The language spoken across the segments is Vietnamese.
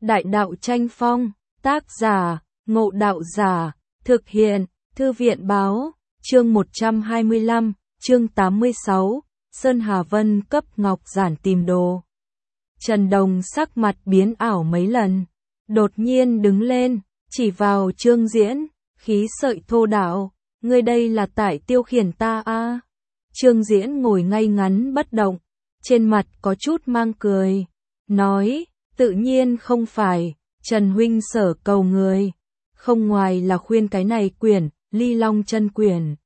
Đại đạo tranh phong, tác giả, Ngộ Đạo Giả, thực hiện, Thư viện báo, chương 125, chương 86, Sơn Hà Vân cấp ngọc giản tìm đồ. Trần Đồng sắc mặt biến ảo mấy lần, đột nhiên đứng lên, chỉ vào Trương Diễn, khí sợi thô đạo, ngươi đây là tại tiêu khiển ta a? Trương Diễn ngồi ngay ngắn bất động, trên mặt có chút mang cười, nói, tự nhiên không phải, Trần huynh sở cầu người, không ngoài là khuyên cái này quyển, Ly Long chân quyển.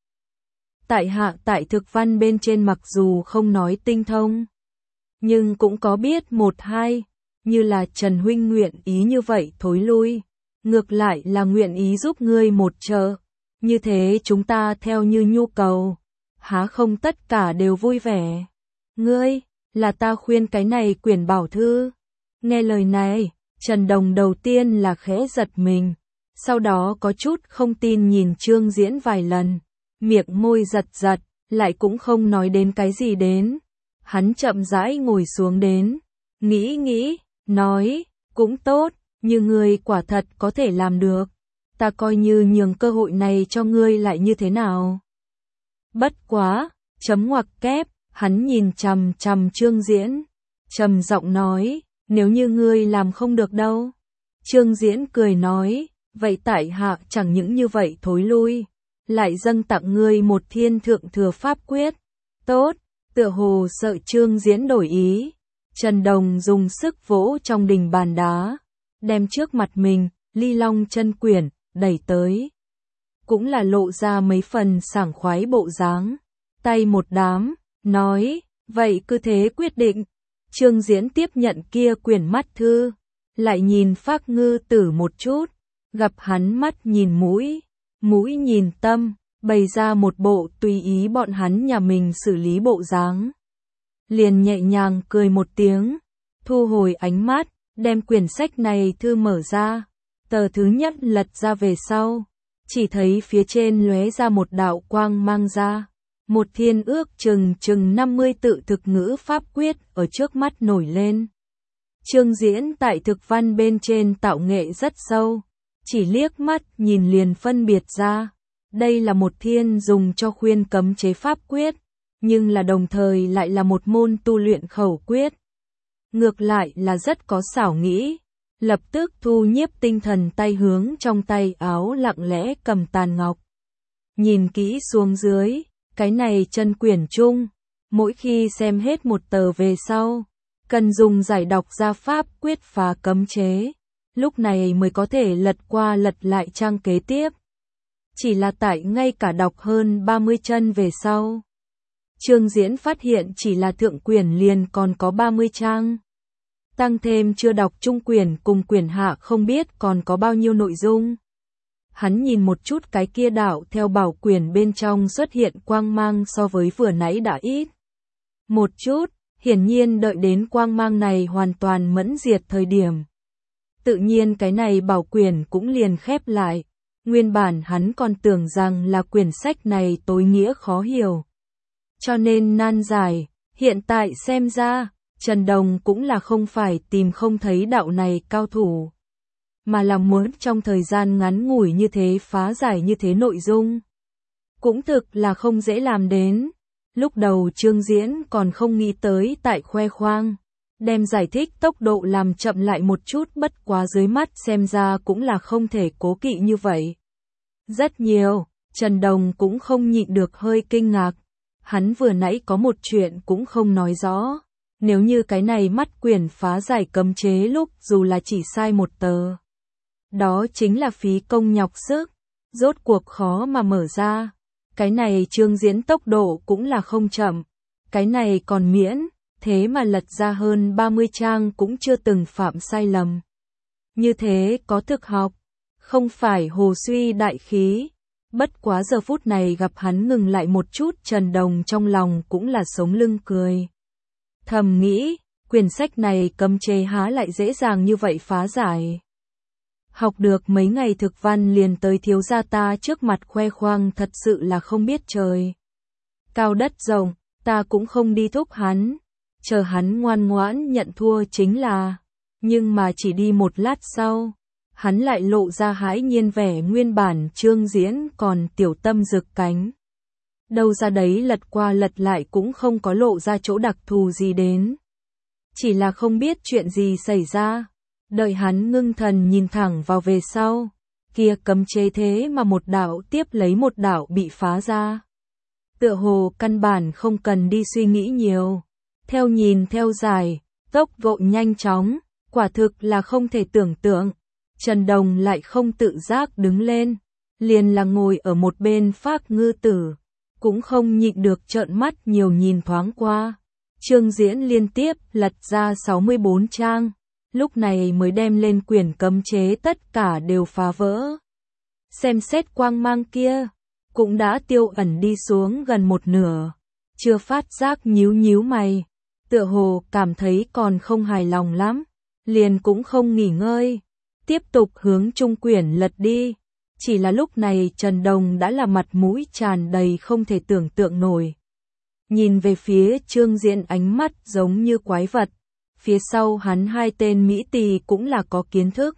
Tại hạ tại thực văn bên trên mặc dù không nói tinh thông, nhưng cũng có biết một hai, như là Trần huynh nguyện ý như vậy thối lui, ngược lại là nguyện ý giúp ngươi một trợ, như thế chúng ta theo như nhu cầu, há không tất cả đều vui vẻ. Ngươi, là ta khuyên cái này quyển bảo thư. Nghe lời này, Trần Đồng đầu tiên là khẽ giật mình, sau đó có chút không tin nhìn Trương Diễn vài lần, miệng môi giật giật, lại cũng không nói đến cái gì đến. Hắn chậm rãi ngồi xuống đến, nghĩ, nói, cũng tốt, như ngươi quả thật có thể làm được, ta coi như nhường cơ hội này cho ngươi lại như thế nào. Bất quá, chấm ngoặc kép, hắn nhìn chằm chằm Trương Diễn, trầm giọng nói, nếu như ngươi làm không được đâu. Trương Diễn cười nói, vậy tại hạ chẳng những như vậy thối lui, lại dâng tặng ngươi một thiên thượng thừa pháp quyết. Tốt, tựa hồ sợ Trương Diễn đổi ý, Trần Đồng dùng sức vỗ trong đình bàn đá, đem trước mặt mình, Ly Long chân quyển, đẩy tới. Cũng là lộ ra mấy phần sảng khoái bộ dáng, tay một đám, nói, vậy cứ thế quyết định. Trương Diễn tiếp nhận kia quyển mắt thư, lại nhìn Phác Ngư Tử một chút, gặp hắn mắt nhìn mũi, mũi nhìn tâm, bày ra một bộ tùy ý bọn hắn nhà mình xử lý bộ dáng. Liền nhẹ nhàng cười một tiếng, thu hồi ánh mắt, đem quyển sách này thư mở ra, tờ thứ nhất lật ra về sau, chỉ thấy phía trên lóe ra một đạo quang mang ra. Một thiên ước chừng 50 tự thực ngữ pháp quyết ở trước mắt nổi lên. Trương Diễn tại thực văn bên trên tạo nghệ rất sâu, chỉ liếc mắt nhìn liền phân biệt ra. Đây là một thiên dùng cho khuyên cấm chế pháp quyết, nhưng là đồng thời lại là một môn tu luyện khẩu quyết. Ngược lại là rất có xảo nghĩ, lập tức thu nhiếp tinh thần tay hướng trong tay áo lặng lẽ cầm tàn ngọc. Nhìn kỹ xuống dưới, cái này chân quyển chung, mỗi khi xem hết một tờ về sau, cần dùng giải đọc ra pháp quyết phá cấm chế, lúc này mới có thể lật qua lật lại trang kế tiếp. Chỉ là tại ngay cả đọc hơn 30 chân về sau, Trương Diễn phát hiện chỉ là thượng quyển liền còn có 30 trang. Tăng thêm chưa đọc trung quyển cùng quyển hạ không biết còn có bao nhiêu nội dung. Hắn nhìn một chút cái kia đạo theo bảo quyển bên trong xuất hiện quang mang so với vừa nãy đã ít. Một chút, hiển nhiên đợi đến quang mang này hoàn toàn mẫn diệt thời điểm. Tự nhiên cái này bảo quyển cũng liền khép lại. Nguyên bản hắn còn tưởng rằng là quyển sách này tối nghĩa khó hiểu, cho nên nan giải, hiện tại xem ra, Trần Đồng cũng là không phải tìm không thấy đạo này cao thủ, mà là muốn trong thời gian ngắn ngủi như thế phá giải như thế nội dung. Cũng thực là không dễ làm đến. Lúc đầu Trương Diễn còn không nghĩ tới tại khoe khoang, đem giải thích tốc độ làm chậm lại một chút, bất quá dưới mắt xem ra cũng là không thể cố kỵ như vậy. Rất nhiều, Trần Đồng cũng không nhịn được hơi kinh ngạc. Hắn vừa nãy có một chuyện cũng không nói rõ. Nếu như cái này mắt quyển phá giải cấm chế lúc dù là chỉ sai một tờ, đó chính là phí công nhọc sức, rốt cuộc khó mà mở ra. Cái này Trương Diễn tốc độ cũng là không chậm, cái này còn miễn, thế mà lật ra hơn 30 trang cũng chưa từng phạm sai lầm. Như thế có thực học, không phải hồ suy đại khí. Bất quá giờ phút này gặp hắn ngừng lại một chút, Trần Đồng trong lòng cũng là sống lưng cười. Thầm nghĩ, quyển sách này cấm chế há lại dễ dàng như vậy phá giải. Học được mấy ngày thực văn liền tới thiếu gia ta trước mặt khoe khoang, thật sự là không biết trời cao đất rộng, ta cũng không đi thúc hắn, chờ hắn ngoan ngoãn nhận thua chính là. Nhưng mà chỉ đi một lát sau, hắn lại lộ ra hãi nhiên vẻ nguyên bản Trương Diễn còn tiểu tâm rực cánh. Đâu ra đấy lật qua lật lại cũng không có lộ ra chỗ đặc thù gì đến. Chỉ là không biết chuyện gì xảy ra. Đợi hắn ngưng thần nhìn thẳng vào về sau, kia cấm chế thế mà một đạo tiếp lấy một đạo bị phá ra. Tựa hồ căn bản không cần đi suy nghĩ nhiều. Theo nhìn theo dài, tốc độ nhanh chóng, quả thực là không thể tưởng tượng. Trần Đồng lại không tự giác đứng lên, liền là ngồi ở một bên Phác Ngư Tử, cũng không nhịn được trợn mắt nhiều nhìn thoáng qua. Trương Diễn liên tiếp lật ra 64 trang, lúc này mới đem lên quyển cấm chế tất cả đều phá vỡ. Xem xét quang mang kia, cũng đã tiêu ẩn đi xuống gần một nửa, chưa phát giác nhíu nhíu mày, tựa hồ cảm thấy còn không hài lòng lắm, liền cũng không nghỉ ngơi, tiếp tục hướng trung quyển lật đi. Chỉ là lúc này Trần Đồng đã là mặt mũi tràn đầy không thể tưởng tượng nổi. Nhìn về phía Trương Diễn ánh mắt giống như quái vật, phía sau hắn hai tên Mỹ tỳ cũng là có kiến thức.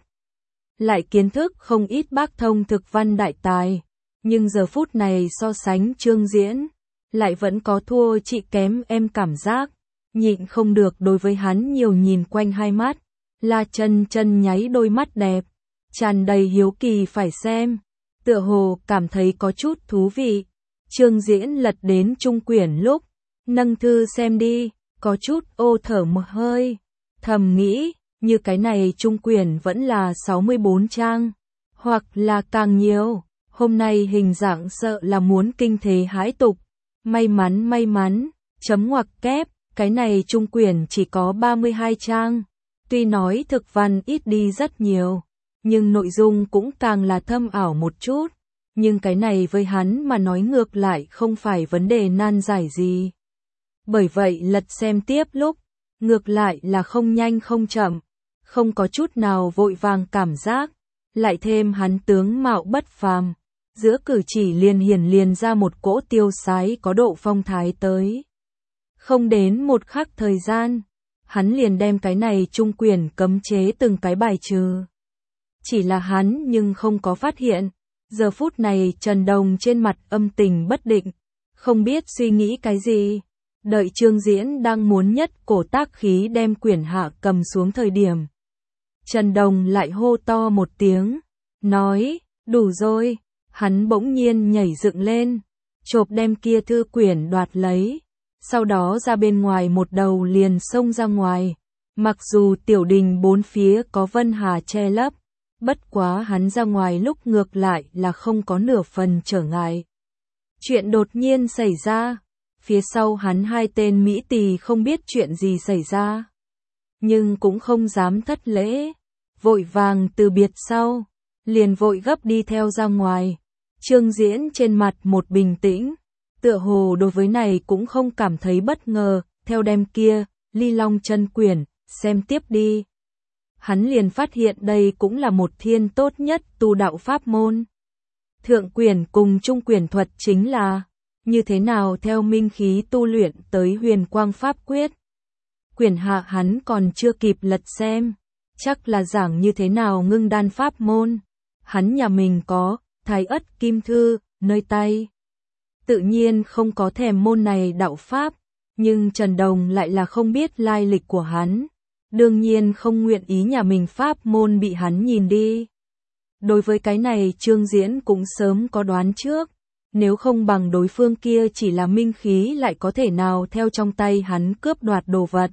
Lại kiến thức không ít bác thông thực văn đại tài, nhưng giờ phút này so sánh Trương Diễn, lại vẫn có thua chị kém em cảm giác, nhịn không được đối với hắn nhiều nhìn quanh hai mắt, La Chân Chân nháy đôi mắt đẹp, tràn đầy hiếu kỳ phải xem, tựa hồ cảm thấy có chút thú vị. Trương Diễn lật đến trung quyển lúc, nâng thư xem đi, có chút ô thở một hơi, thầm nghĩ, như cái này trung quyển vẫn là 64 trang, hoặc là càng nhiều, hôm nay hình dạng sợ là muốn kinh thế hãi tục, may mắn, chấm ngoặc kép, cái này trung quyển chỉ có 32 trang, tuy nói thực văn ít đi rất nhiều, nhưng nội dung cũng càng là thâm ảo một chút, nhưng cái này với hắn mà nói ngược lại không phải vấn đề nan giải gì. Bởi vậy lật xem tiếp lúc, ngược lại là không nhanh không chậm, không có chút nào vội vàng cảm giác, lại thêm hắn tướng mạo bất phàm, giữa cử chỉ liền ra một cỗ tiêu sái có độ phong thái tới. Không đến một khắc thời gian, hắn liền đem cái này trung quyển cấm chế từng cái bài trừ. Chỉ là hắn nhưng không có phát hiện, giờ phút này Trần Đồng trên mặt âm tình bất định, không biết suy nghĩ cái gì. Đợi Trương Diễn đang muốn nhất cổ tác khí đem quyển hạ cầm xuống thời điểm. Trần Đồng lại hô to một tiếng, nói, đủ rồi, hắn bỗng nhiên nhảy dựng lên, chộp đem kia thư quyển đoạt lấy, sau đó ra bên ngoài một đầu liền xông ra ngoài. Mặc dù tiểu đình bốn phía có Vân Hà che lấp, bất quá hắn ra ngoài lúc ngược lại là không có nửa phần trở ngại. Chuyện đột nhiên xảy ra, phía sau hắn hai tên Mỹ tỳ không biết chuyện gì xảy ra, nhưng cũng không dám thất lễ, vội vàng từ biệt sau, liền vội gấp đi theo ra ngoài. Trương Diễn trên mặt một bình tĩnh, tựa hồ đối với này cũng không cảm thấy bất ngờ, theo đem kia, Ly Long chân quyển, xem tiếp đi. Hắn liền phát hiện đây cũng là một thiên tốt nhất tu đạo pháp môn. Thượng quyển cùng trung quyển thuật chính là như thế nào theo minh khí tu luyện tới huyền quang pháp quyết. Quyển hạ hắn còn chưa kịp lật xem, chắc là giảng như thế nào ngưng đan pháp môn. Hắn nhà mình có Thái Ất Kim Thư nơi tay, tự nhiên không có thèm môn này đạo pháp, nhưng Trần Đồng lại là không biết lai lịch của hắn, đương nhiên không nguyện ý nhà mình pháp môn bị hắn nhìn đi. Đối với cái này Trương Diễn cũng sớm có đoán trước, nếu không bằng đối phương kia chỉ là minh khí lại có thể nào theo trong tay hắn cướp đoạt đồ vật.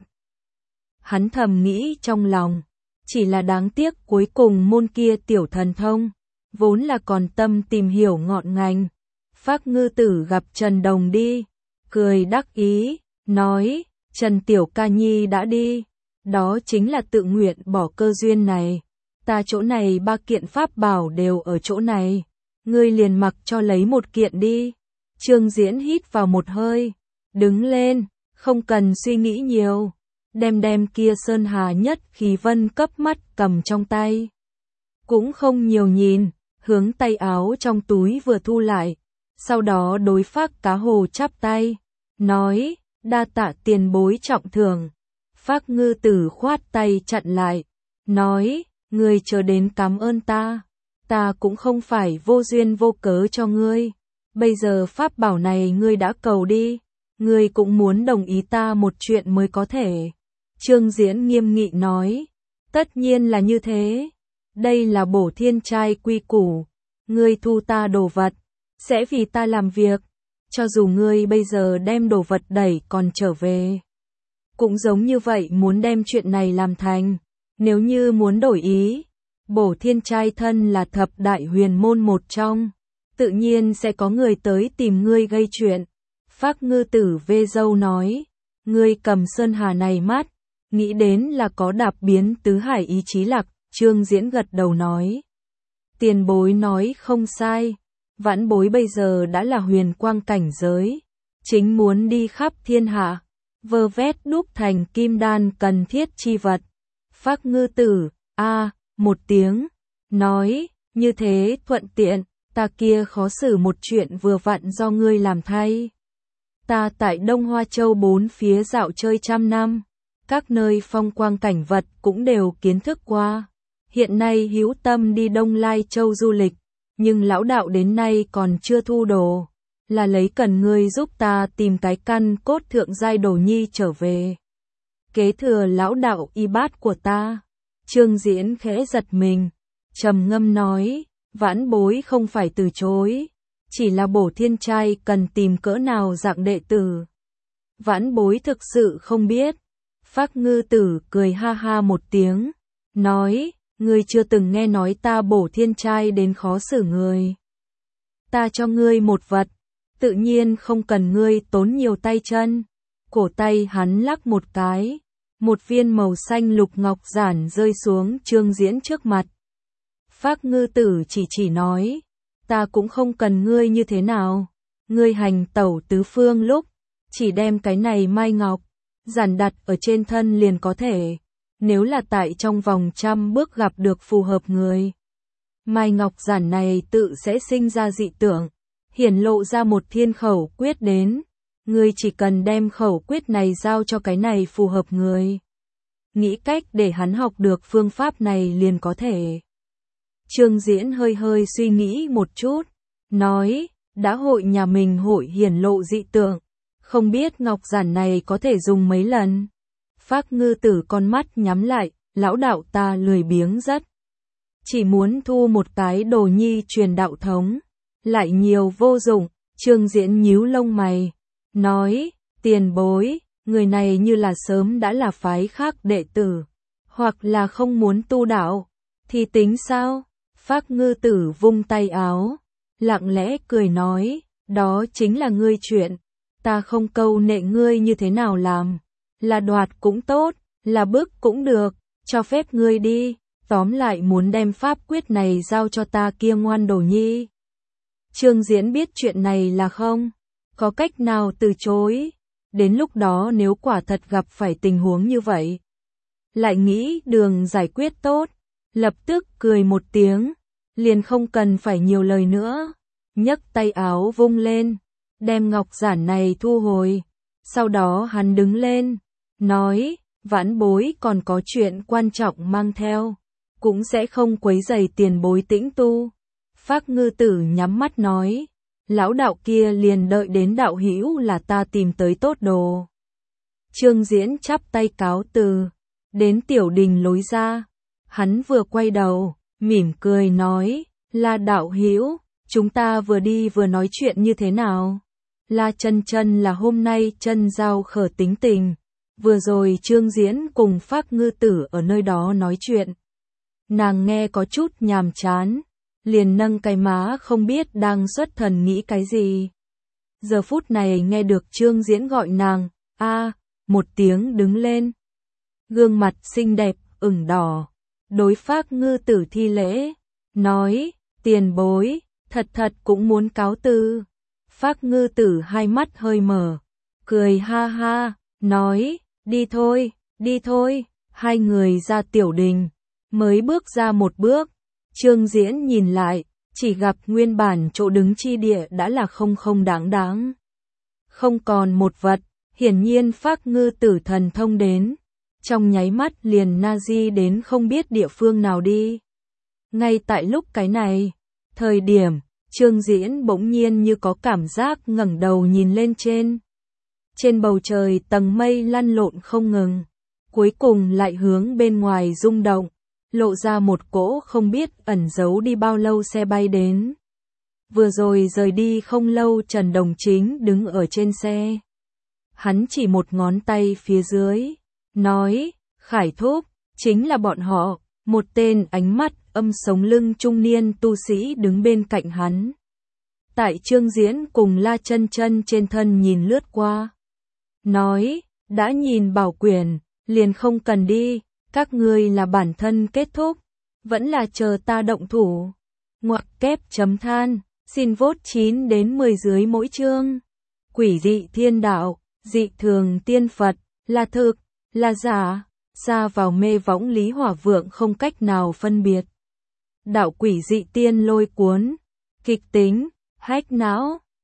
Hắn thầm nghĩ trong lòng, chỉ là đáng tiếc cuối cùng môn kia tiểu thần thông, vốn là còn tâm tìm hiểu ngọn ngành. Phác Ngư Tử gặp Trần Đồng đi, cười đắc ý, nói, Trần Tiểu Ca Nhi đã đi, đó chính là tự nguyện bỏ cơ duyên này, ta chỗ này 3 kiện pháp bảo đều ở chỗ này, ngươi liền mặc cho lấy một kiện đi. Trương Diễn hít vào một hơi, đứng lên, không cần suy nghĩ nhiều, đem kia Sơn Hà nhất khí vân cấp mắt cầm trong tay. Cũng không nhiều nhìn, hướng tay áo trong túi vừa thu lại, sau đó đối Phác Cá Hồ chắp tay, nói, đa tạ tiền bối trọng thưởng. Phác Ngư Tử khoát tay chặn lại, nói, ngươi chờ đến cảm ơn ta cũng không phải vô duyên vô cớ cho ngươi. Bây giờ pháp bảo này ngươi đã cầu đi, ngươi cũng muốn đồng ý ta một chuyện mới có thể. Trương Diễn nghiêm nghị nói, tất nhiên là như thế. Đây là bổ thiên trai quy củ, ngươi thu ta đồ vật, sẽ vì ta làm việc, cho dù ngươi bây giờ đem đồ vật đẩy còn trở về. Cũng giống như vậy muốn đem chuyện này làm thành, nếu như muốn đổi ý, bổ thiên trai thân là thập đại huyền môn một trong, tự nhiên sẽ có người tới tìm ngươi gây chuyện. Phác Ngư Tử vê râu nói, ngươi cầm sơn hà này mắt, nghĩ đến là có đạp biến tứ hải ý chí lạc. Trương Diễn gật đầu nói, tiền bối nói không sai, vãn bối bây giờ đã là huyền quang cảnh giới, chính muốn đi khắp thiên hạ, vơ vét đúc thành kim đan cần thiết chi vật. Phác Ngư Tử, một tiếng, nói, như thế thuận tiện, ta kia khó xử một chuyện vừa vặn do ngươi làm thay. Ta tại Đông Hoa Châu bốn phía dạo chơi trăm năm, các nơi phong quang cảnh vật cũng đều kiến thức qua. Hiện nay hữu tâm đi Đông Lai Châu du lịch, nhưng lão đạo đến nay còn chưa thu đồ, là lấy cần ngươi giúp ta tìm cái căn cốt thượng giai đồ nhi trở về. Kế thừa lão đạo y bát của ta. Trương Diễn khẽ giật mình, trầm ngâm nói, vãn bối không phải từ chối, chỉ là bổ thiên trai cần tìm cỡ nào dạng đệ tử. Vãn bối thực sự không biết. Phác Ngư Tử cười ha ha một tiếng, nói, ngươi chưa từng nghe nói ta bổ thiên trai đến khó xử người. Ta cho ngươi một vật, tự nhiên không cần ngươi tốn nhiều tay chân. Cổ tay hắn lắc một cái, một viên màu xanh lục ngọc giản rơi xuống Trương Diễn trước mặt. Phác Ngư Tử chỉ nói, ta cũng không cần ngươi như thế nào, ngươi hành tẩu tứ phương lúc, chỉ đem cái này mai ngọc, giản đặt ở trên thân liền có thể, nếu là tại trong vòng 100 bước gặp được phù hợp người. Mai ngọc giản này tự sẽ sinh ra dị tưởng, hiển lộ ra một thiên khẩu quyết đến, ngươi chỉ cần đem khẩu quyết này giao cho cái này phù hợp người. Nghĩ cách để hắn học được phương pháp này liền có thể. Trương Diễn hơi suy nghĩ một chút, nói, đã hội nhà mình hội hiển lộ dị tượng, không biết ngọc giản này có thể dùng mấy lần. Phác Ngư Tử con mắt nhắm lại, lão đạo ta lười biếng rất. Chỉ muốn thu một cái đồ nhi truyền đạo thống, lại nhiều vô dụng. Trương Diễn nhíu lông mày, nói, tiền bối, người này như là sớm đã là phái khác đệ tử, hoặc là không muốn tu đạo, thì tính sao? Phác Ngư Tử vung tay áo, lặng lẽ cười nói, đó chính là ngươi chuyện, ta không câu nệ ngươi như thế nào làm, là đoạt cũng tốt, là bức cũng được, cho phép ngươi đi, tóm lại muốn đem pháp quyết này giao cho ta kia ngoan đồ nhi. Trương Diễn biết chuyện này là không có cách nào từ chối, đến lúc đó nếu quả thật gặp phải tình huống như vậy, lại nghĩ đường giải quyết tốt, lập tức cười một tiếng, liền không cần phải nhiều lời nữa, nhấc tay áo vung lên, đem ngọc giản này thu hồi, sau đó hắn đứng lên, nói, vãn bối còn có chuyện quan trọng mang theo, cũng sẽ không quấy rầy tiền bối tĩnh tu. Phác Ngư Tử nhắm mắt nói, lão đạo kia liền đợi đến đạo hữu là ta tìm tới tốt đồ. Trương Diễn chắp tay cáo từ, đến tiểu đình lối ra, hắn vừa quay đầu, mỉm cười nói, là đạo hữu, chúng ta vừa đi vừa nói chuyện như thế nào? La Chân Chân là hôm nay chân giao khở tính tình, vừa rồi Trương Diễn cùng Phác Ngư Tử ở nơi đó nói chuyện. Nàng nghe có chút nhàm chán, liền nâng cái má không biết đang xuất thần nghĩ cái gì. Giờ phút này nghe được Trương Diễn gọi nàng, một tiếng đứng lên. Gương mặt xinh đẹp, ửng đỏ, đối Phác Ngư Tử thi lễ, nói, tiền bối, thật cũng muốn cáo từ. Phác Ngư Tử hai mắt hơi mở, cười ha ha, nói, đi thôi, hai người ra tiểu đình, mới bước ra một bước. Trương Diễn nhìn lại, chỉ gặp nguyên bản chỗ đứng chi địa đã là không đáng. Không còn một vật, hiển nhiên Phác Ngư Tử thần thông đến. trong nháy mắt liền Nazi đến không biết địa phương nào đi. Ngay tại lúc cái này, thời điểm, Trương Diễn bỗng nhiên như có cảm giác ngẩng đầu nhìn lên trên. Trên bầu trời tầng mây lăn lộn không ngừng, cuối cùng lại hướng bên ngoài rung động, lộ ra một cỗ không biết ẩn giấu đi bao lâu xe bay đến. Vừa rồi rời đi không lâu Trần Đồng Chính đứng ở trên xe. Hắn chỉ một ngón tay phía dưới, nói, Khải thúc, chính là bọn họ, một tên ánh mắt âm sống lưng trung niên tu sĩ đứng bên cạnh hắn. Tại Trương Diễn cùng La Chân Chân trên thân nhìn lướt qua. Nói, đã nhìn bảo quyển, liền không cần đi, các ngươi là bản thân kết thúc, vẫn là chờ ta động thủ. Ngoặc kép chấm than, xin vote 9 đến 10 dưới mỗi chương. Quỷ dị thiên đạo, dị thường tiên Phật, là thực, là giả, xa vào mê võng Lý Hỏa Vượng không cách nào phân biệt. Đạo quỷ dị tiên lôi cuốn, kịch tính, hách não.